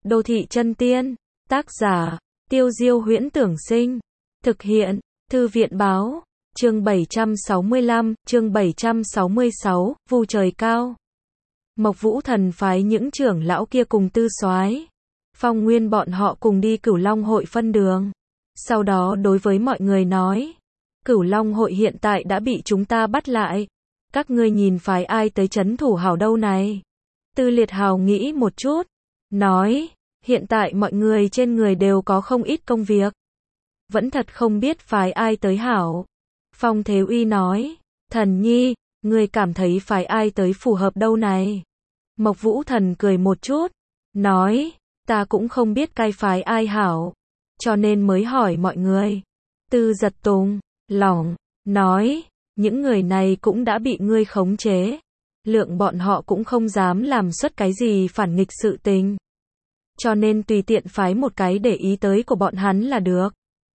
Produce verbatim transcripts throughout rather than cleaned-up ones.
Đô thị chân tiên. Tác giả, Tiêu Diêu Huyễn Tưởng Sinh. Thực hiện, Thư viện Báo. Chương bảy trăm sáu mươi lăm, chương bảy trăm sáu mươi sáu, Vu trời cao. Mộc Vũ Thần phái những trưởng lão kia cùng Tư Soái, Phong Nguyên bọn họ cùng đi Cửu Long hội phân đường. Sau đó đối với mọi người nói, Cửu Long hội hiện tại đã bị chúng ta bắt lại. Các ngươi nhìn phái ai tới trấn thủ hảo đâu này? Tư Liệt Hào nghĩ một chút, nói, hiện tại mọi người trên người đều có không ít công việc. Vẫn thật không biết phái ai tới hảo. Phong Thế Uy nói, Thần Nhi, ngươi cảm thấy phái ai tới phù hợp đâu này? Mộc Vũ Thần cười một chút, nói, ta cũng không biết cai phái ai hảo, cho nên mới hỏi mọi người. Tư Giật Tùng, lỏng, nói, những người này cũng đã bị ngươi khống chế. Lượng bọn họ cũng không dám làm xuất cái gì phản nghịch sự tình. Cho nên tùy tiện phái một cái để ý tới của bọn hắn là được.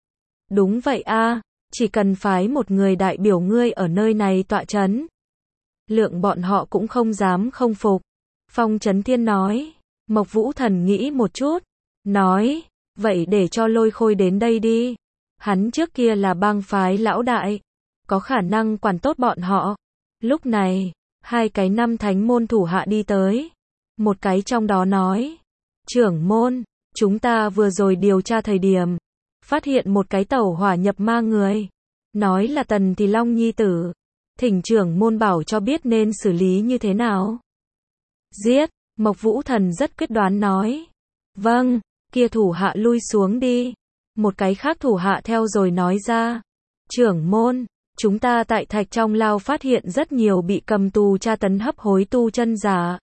Đúng vậy a, chỉ cần phái một người đại biểu ngươi ở nơi này tọa chấn. Lượng bọn họ cũng không dám không phục. Phong Chấn Thiên nói. Mộc Vũ Thần nghĩ một chút, nói, vậy để cho Lôi Khôi đến đây đi. Hắn trước kia là bang phái lão đại, có khả năng quản tốt bọn họ. Lúc này, hai cái năm thánh môn thủ hạ đi tới. Một cái trong đó nói, trưởng môn, chúng ta vừa rồi điều tra thời điểm, phát hiện một cái tẩu hỏa nhập ma người. Nói là Tần Thì Long nhi tử. Thỉnh trưởng môn bảo cho biết nên xử lý như thế nào. Giết, Mộc Vũ Thần rất quyết đoán nói. Vâng, kia thủ hạ lui xuống đi. Một cái khác thủ hạ theo rồi nói ra. Trưởng môn, chúng ta tại thạch trong lao phát hiện rất nhiều bị cầm tù tra tấn hấp hối tu chân giả.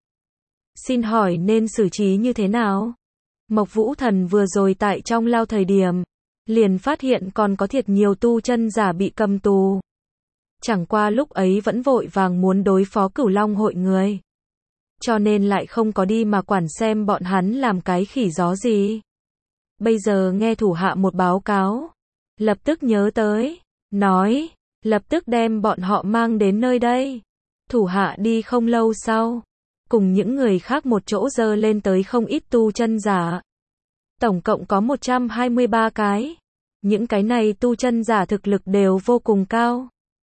Xin hỏi nên xử trí như thế nào? Mộc Vũ Thần vừa rồi tại trong lao thời điểm, liền phát hiện còn có thiệt nhiều tu chân giả bị cầm tù. Chẳng qua lúc ấy vẫn vội vàng muốn đối phó Cửu Long hội người. Cho nên lại không có đi mà quản xem bọn hắn làm cái khỉ gió gì. Bây giờ nghe thủ hạ một báo cáo, lập tức nhớ tới, nói, lập tức đem bọn họ mang đến nơi đây. Thủ hạ đi không lâu sau, cùng những người khác một chỗ dơ lên tới không ít tu chân giả. Tổng cộng có một trăm hai mươi ba cái. Những cái này tu chân giả thực lực đều vô cùng cao.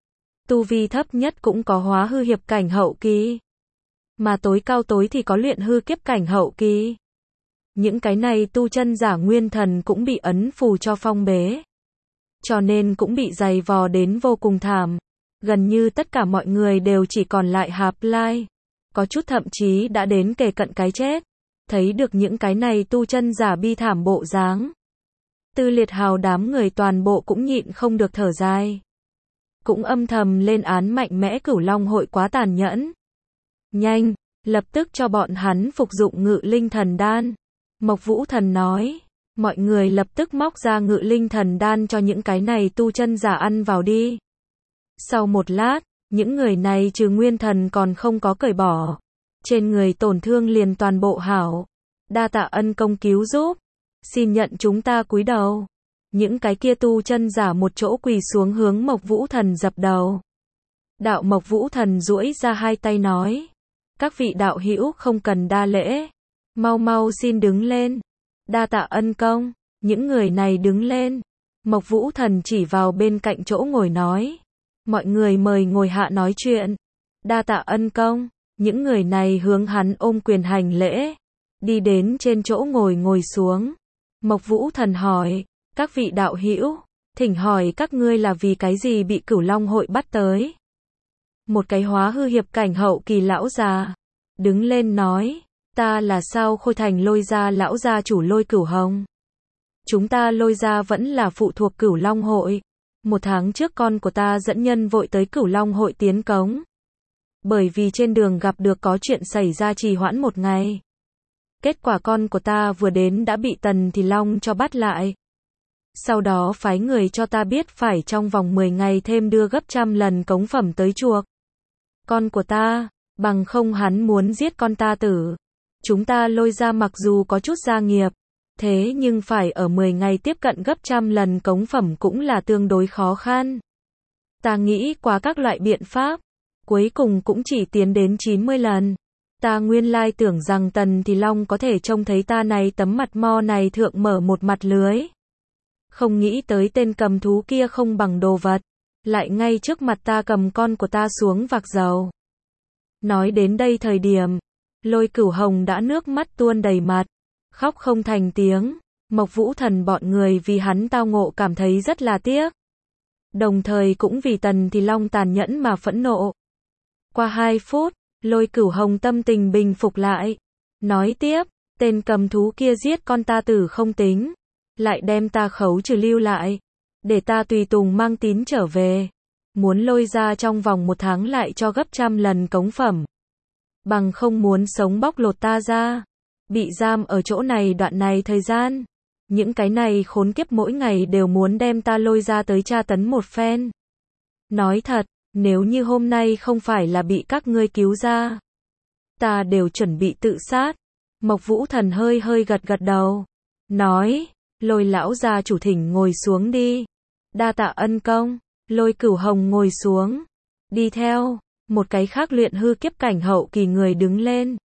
Tu vi thấp nhất cũng có hóa hư hiệp cảnh hậu kỳ. Mà tối cao tối thì có luyện hư kiếp cảnh hậu kỳ. Những cái này tu chân giả nguyên thần cũng bị ấn phù cho phong bế. Cho nên cũng bị dày vò đến vô cùng thảm. Gần như tất cả mọi người đều chỉ còn lại hạp lai. Có chút thậm chí đã đến kề cận cái chết. Thấy được những cái này tu chân giả bi thảm bộ dáng. Tư Liệt Hào đám người toàn bộ cũng nhịn không được thở dài. Cũng âm thầm lên án mạnh mẽ Cửu Long hội quá tàn nhẫn. Nhanh, lập tức cho bọn hắn phục dụng ngự linh thần đan. Mộc Vũ Thần nói, mọi người lập tức móc ra ngự linh thần đan cho những cái này tu chân giả ăn vào đi. Sau một lát, những người này trừ nguyên thần còn không có cởi bỏ. Trên người tổn thương liền toàn bộ hảo. Đa tạ ân công cứu giúp. Xin nhận chúng ta cúi đầu. Những cái kia tu chân giả một chỗ quỳ xuống hướng Mộc Vũ Thần dập đầu. Đạo Mộc Vũ Thần duỗi ra hai tay nói. Các vị đạo hữu không cần đa lễ. Mau mau xin đứng lên. Đa tạ ân công. Những người này đứng lên. Mộc Vũ Thần chỉ vào bên cạnh chỗ ngồi nói. Mọi người mời ngồi hạ nói chuyện. Đa tạ ân công. Những người này hướng hắn ôm quyền hành lễ. Đi đến trên chỗ ngồi ngồi xuống. Mộc Vũ Thần hỏi. Các vị đạo hữu, thỉnh hỏi các ngươi là vì cái gì bị Cửu Long hội bắt tới? Một cái hóa hư hiệp cảnh hậu kỳ lão già đứng lên nói, ta là Sao Khôi Thành Lôi gia lão gia chủ Lôi Cửu Hồng. Chúng ta Lôi gia vẫn là phụ thuộc Cửu Long hội. Một tháng trước con của ta dẫn nhân vội tới Cửu Long hội tiến cống. Bởi vì trên đường gặp được có chuyện xảy ra trì hoãn một ngày. Kết quả con của ta vừa đến đã bị Tần Thì Long cho bắt lại. Sau đó phái người cho ta biết phải trong vòng mười ngày thêm đưa gấp trăm lần cống phẩm tới chuộc con của ta, bằng không hắn muốn giết con ta tử. Chúng ta Lôi gia mặc dù có chút gia nghiệp, thế nhưng phải ở mười ngày tiếp cận gấp trăm lần cống phẩm cũng là tương đối khó khăn. Ta nghĩ qua các loại biện pháp, cuối cùng cũng chỉ tiến đến chín mươi lần. Ta nguyên lai tưởng rằng Tần Thì Long có thể trông thấy ta này tấm mặt mo này thượng mở một mặt lưới. Không nghĩ tới tên cầm thú kia không bằng đồ vật, lại ngay trước mặt ta cầm con của ta xuống vạc dầu. Nói đến đây thời điểm, Lôi Cửu Hồng đã nước mắt tuôn đầy mặt, khóc không thành tiếng. Mộc Vũ Thần bọn người vì hắn tao ngộ cảm thấy rất là tiếc. Đồng thời cũng vì Tần Thì Long tàn nhẫn mà phẫn nộ. Qua hai phút, Lôi Cửu Hồng tâm tình bình phục lại. Nói tiếp, tên cầm thú kia giết con ta tử không tính, lại đem ta khấu trừ lưu lại, để ta tùy tùng mang tín trở về. Muốn lôi ra trong vòng một tháng lại cho gấp trăm lần cống phẩm. Bằng không muốn sống bóc lột ta ra. Bị giam ở chỗ này đoạn này thời gian. Những cái này khốn kiếp mỗi ngày đều muốn đem ta lôi ra tới tra tấn một phen. Nói thật, nếu như hôm nay không phải là bị các ngươi cứu ra, ta đều chuẩn bị tự sát. Mộc Vũ Thần hơi hơi gật gật đầu. Nói, Lôi lão gia chủ thỉnh ngồi xuống đi. Đa tạ ân công. Lôi Cửu Hồng ngồi xuống. Đi theo, một cái khác luyện hư kiếp cảnh hậu kỳ người đứng lên.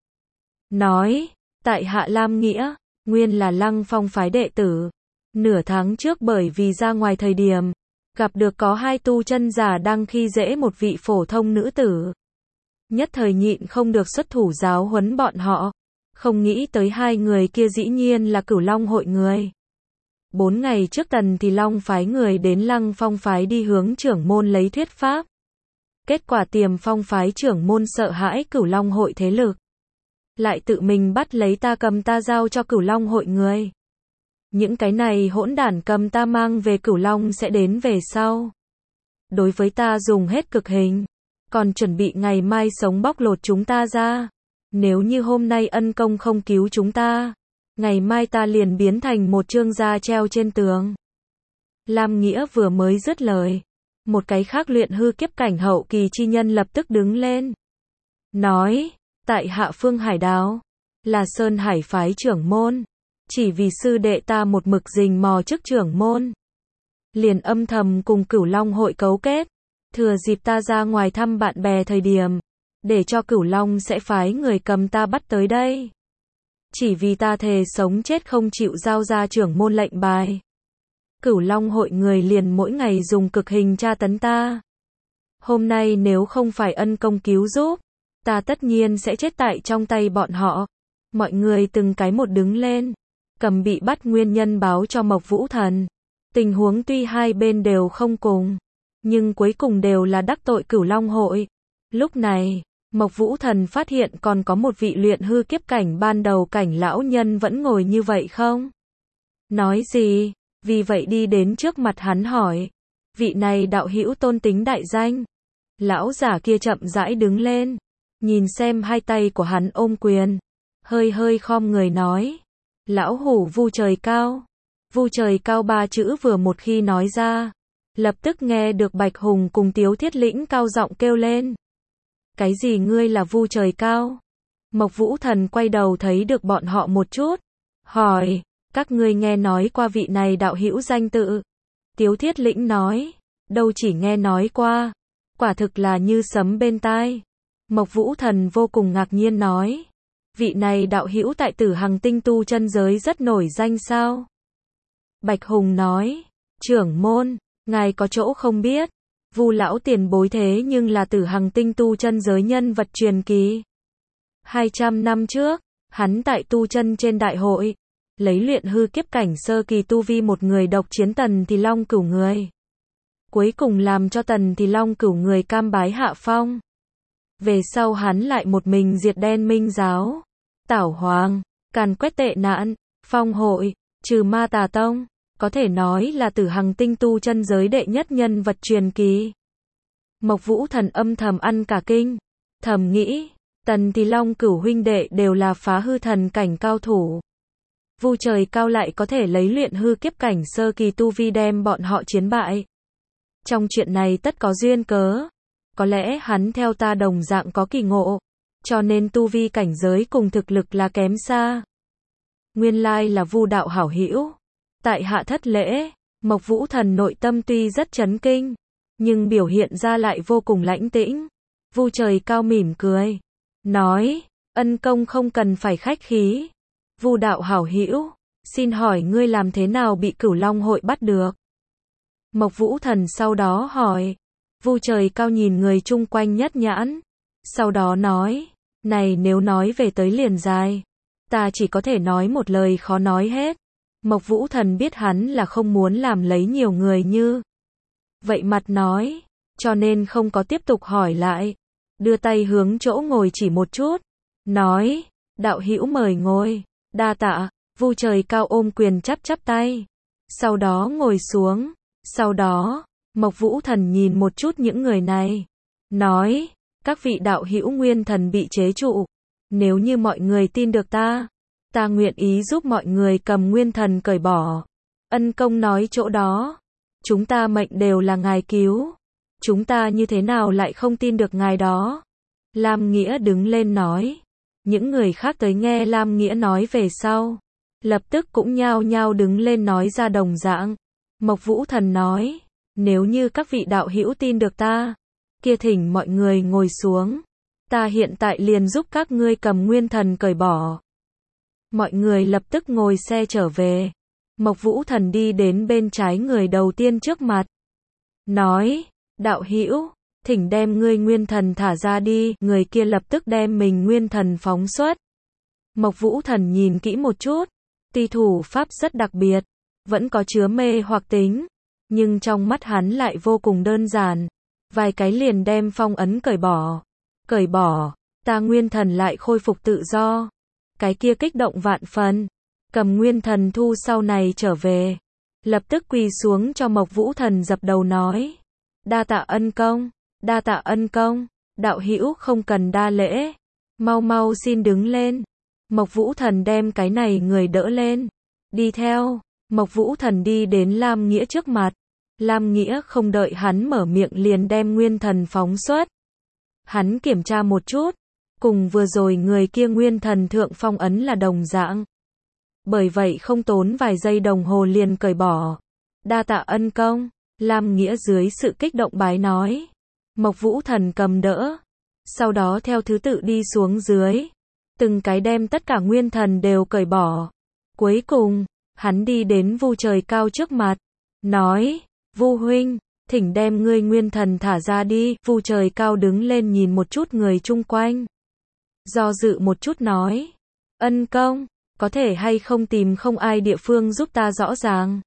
Nói, tại hạ Lam Nghĩa, nguyên là Lăng Phong phái đệ tử. Nửa tháng trước bởi vì ra ngoài thời điểm, gặp được có hai tu chân giả đang khi dễ một vị phổ thông nữ tử. Nhất thời nhịn không được xuất thủ giáo huấn bọn họ. Không nghĩ tới hai người kia dĩ nhiên là Cửu Long hội người. Bốn ngày trước Tần Thì Long phái người đến Lăng Phong phái đi hướng trưởng môn lấy thuyết pháp. Kết quả Tiềm Phong phái trưởng môn sợ hãi Cửu Long hội thế lực, lại tự mình bắt lấy ta cầm ta giao cho Cửu Long hội người. Những cái này hỗn đản cầm ta mang về Cửu Long sẽ đến về sau. Đối với ta dùng hết cực hình, còn chuẩn bị ngày mai sống bóc lột chúng ta ra. Nếu như hôm nay ân công không cứu chúng ta, ngày mai ta liền biến thành một trương gia treo trên tường. Lam Nghĩa vừa mới dứt lời, một cái khác luyện hư kiếp cảnh hậu kỳ chi nhân lập tức đứng lên. Nói, tại hạ Phương Hải Đào, là Sơn Hải phái trưởng môn. Chỉ vì sư đệ ta một mực rình mò chức trưởng môn, liền âm thầm cùng Cửu Long hội cấu kết. Thừa dịp ta ra ngoài thăm bạn bè thời điểm, để cho Cửu Long sẽ phái người cầm ta bắt tới đây. Chỉ vì ta thề sống chết không chịu giao ra trưởng môn lệnh bài. Cửu Long hội người liền mỗi ngày dùng cực hình tra tấn ta. Hôm nay nếu không phải ân công cứu giúp, ta tất nhiên sẽ chết tại trong tay bọn họ. Mọi người từng cái một đứng lên, cầm bị bắt nguyên nhân báo cho Mộc Vũ Thần. Tình huống tuy hai bên đều không cùng, nhưng cuối cùng đều là đắc tội Cửu Long hội. Lúc này, Mộc Vũ Thần phát hiện còn có một vị luyện hư kiếp cảnh ban đầu cảnh lão nhân vẫn ngồi như vậy không? Nói gì? Vì vậy đi đến trước mặt hắn hỏi. Vị này đạo hữu tôn tính đại danh. Lão giả kia chậm rãi đứng lên, nhìn xem hai tay của hắn ôm quyền, hơi hơi khom người nói. Lão hủ Vu Trời Cao. Vu Trời Cao ba chữ vừa một khi nói ra, lập tức nghe được Bạch Hùng cùng Tiếu Thiết Lĩnh cao giọng kêu lên. Cái gì ngươi là Vu Trời Cao? Mộc Vũ Thần quay đầu thấy được bọn họ một chút, hỏi, các ngươi nghe nói qua vị này đạo hữu danh tự? Tiếu Thiết Lĩnh nói, đâu chỉ nghe nói qua, quả thực là như sấm bên tai. Mộc Vũ Thần vô cùng ngạc nhiên nói, vị này đạo hữu tại Tử Hằng Tinh tu chân giới rất nổi danh sao? Bạch Hùng nói, trưởng môn, ngài có chỗ không biết, Vu lão tiền bối thế nhưng là Tử Hằng Tinh tu chân giới nhân vật truyền kỳ. hai trăm năm trước, hắn tại tu chân trên đại hội, lấy luyện hư kiếp cảnh sơ kỳ tu vi một người độc chiến Tần Thì Long cửu người. Cuối cùng làm cho Tần Thì Long cửu người cam bái hạ phong. Về sau hắn lại một mình diệt đen minh giáo, tảo hoàng, càn quét tệ nạn, phong hội, trừ ma tà tông, có thể nói là Tử Hằng Tinh tu chân giới đệ nhất nhân vật truyền kỳ. Mộc Vũ Thần âm thầm ăn cả kinh, thầm nghĩ, Tần Thì Long cửu huynh đệ đều là phá hư thần cảnh cao thủ. Vu Trời Cao lại có thể lấy luyện hư kiếp cảnh sơ kỳ tu vi đem bọn họ chiến bại. Trong chuyện này tất có duyên cớ. Có lẽ hắn theo ta đồng dạng có kỳ ngộ, cho nên tu vi cảnh giới cùng thực lực là kém xa. Nguyên lai là Vu đạo hảo hữu. Tại hạ thất lễ. Mộc Vũ Thần nội tâm tuy rất chấn kinh, nhưng biểu hiện ra lại vô cùng lãnh tĩnh. Vu Trời Cao mỉm cười, nói, Ân công không cần phải khách khí. Vu đạo hảo hữu, xin hỏi ngươi làm thế nào bị Cửu Long hội bắt được? Mộc Vũ Thần sau đó hỏi. Vu Trời Cao nhìn người chung quanh nhất nhãn, sau đó nói, này nếu nói về tới liền dài, ta chỉ có thể nói một lời khó nói hết. Mộc Vũ Thần biết hắn là không muốn làm lấy nhiều người như vậy mặt nói, cho nên không có tiếp tục hỏi lại, đưa tay hướng chỗ ngồi chỉ một chút, nói, đạo hữu mời ngồi, đa tạ. Vu Trời Cao ôm quyền chắp chắp tay, sau đó ngồi xuống, sau đó, Mộc Vũ Thần nhìn một chút những người này, nói, các vị đạo hữu nguyên thần bị chế trụ, nếu như mọi người tin được ta, ta nguyện ý giúp mọi người cầm nguyên thần cởi bỏ. Ân công nói chỗ đó, chúng ta mệnh đều là ngài cứu, chúng ta như thế nào lại không tin được ngài đó? Lam Nghĩa đứng lên nói, những người khác tới nghe Lam Nghĩa nói về sau, lập tức cũng nhao nhao đứng lên nói ra đồng dạng. Mộc Vũ Thần nói, nếu như các vị đạo hữu tin được ta, kia thỉnh mọi người ngồi xuống, ta hiện tại liền giúp các ngươi cầm nguyên thần cởi bỏ. Mọi người lập tức ngồi xe trở về. Mộc Vũ Thần đi đến bên trái người đầu tiên trước mặt, nói, đạo hữu, thỉnh đem ngươi nguyên thần thả ra đi. Người kia lập tức đem mình nguyên thần phóng xuất. Mộc Vũ Thần nhìn kỹ một chút, tuy thủ pháp rất đặc biệt, vẫn có chứa mê hoặc tính, nhưng trong mắt hắn lại vô cùng đơn giản, vài cái liền đem phong ấn cởi bỏ. Cởi bỏ, ta nguyên thần lại khôi phục tự do. Cái kia kích động vạn phần, cầm nguyên thần thu sau này trở về, lập tức quỳ xuống cho Mộc Vũ Thần dập đầu nói, đa tạ ân công, đa tạ ân công, đạo hữu không cần đa lễ, mau mau xin đứng lên. Mộc Vũ Thần đem cái này người đỡ lên, đi theo. Mộc Vũ Thần đi đến Lam Nghĩa trước mặt, Lam Nghĩa không đợi hắn mở miệng liền đem nguyên thần phóng xuất. Hắn kiểm tra một chút, cùng vừa rồi người kia nguyên thần thượng phong ấn là đồng dạng. Bởi vậy không tốn vài giây đồng hồ liền cởi bỏ. Đa tạ ân công, Lam Nghĩa dưới sự kích động bái nói. Mộc Vũ Thần cầm đỡ, sau đó theo thứ tự đi xuống dưới, từng cái đem tất cả nguyên thần đều cởi bỏ. Cuối cùng, hắn đi đến Vu Trời Cao trước mặt, nói, Vu huynh, thỉnh đem ngươi nguyên thần thả ra đi. Vu Trời Cao đứng lên nhìn một chút người chung quanh, do dự một chút nói, ân công, có thể hay không tìm không ai địa phương giúp ta rõ ràng.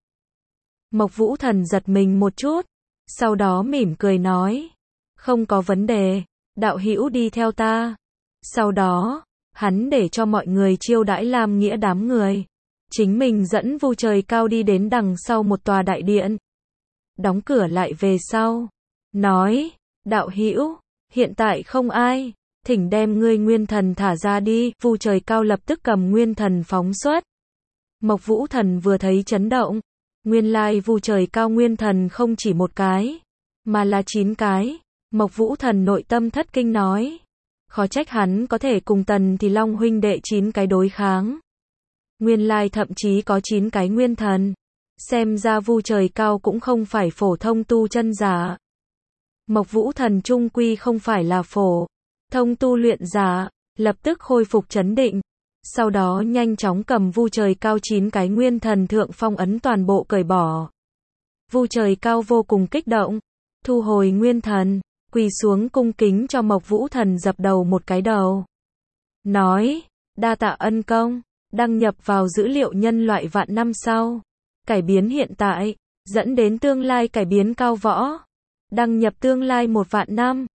Mộc Vũ Thần giật mình một chút, sau đó mỉm cười nói, không có vấn đề, đạo hữu đi theo ta. Sau đó, hắn để cho mọi người chiêu đãi Lam Nghĩa đám người, chính mình dẫn Vu Trời Cao đi đến đằng sau một tòa đại điện, đóng cửa lại về sau, nói, đạo hữu, hiện tại không ai, thỉnh đem ngươi nguyên thần thả ra đi. Vu Trời Cao lập tức cầm nguyên thần phóng xuất. Mộc Vũ Thần vừa thấy chấn động, nguyên lai Vu Trời Cao nguyên thần không chỉ một cái, mà là chín cái. Mộc Vũ Thần nội tâm thất kinh nói, khó trách hắn có thể cùng Tần Thì Long huynh đệ chín cái đối kháng. Nguyên lai thậm chí có chín cái nguyên thần. Xem ra Vu Trời Cao cũng không phải phổ thông tu chân giả. Mộc Vũ Thần trung quy không phải là phổ thông tu luyện giả, lập tức khôi phục trấn định, sau đó nhanh chóng cầm Vu Trời Cao chín cái nguyên thần thượng phong ấn toàn bộ cởi bỏ. Vu Trời Cao vô cùng kích động, thu hồi nguyên thần, quỳ xuống cung kính cho Mộc Vũ Thần dập đầu một cái đầu, nói, đa tạ ân công, đăng nhập vào dữ liệu nhân loại vạn năm sau, cải biến hiện tại, dẫn đến tương lai cải biến cao võ, đăng nhập tương lai một vạn năm.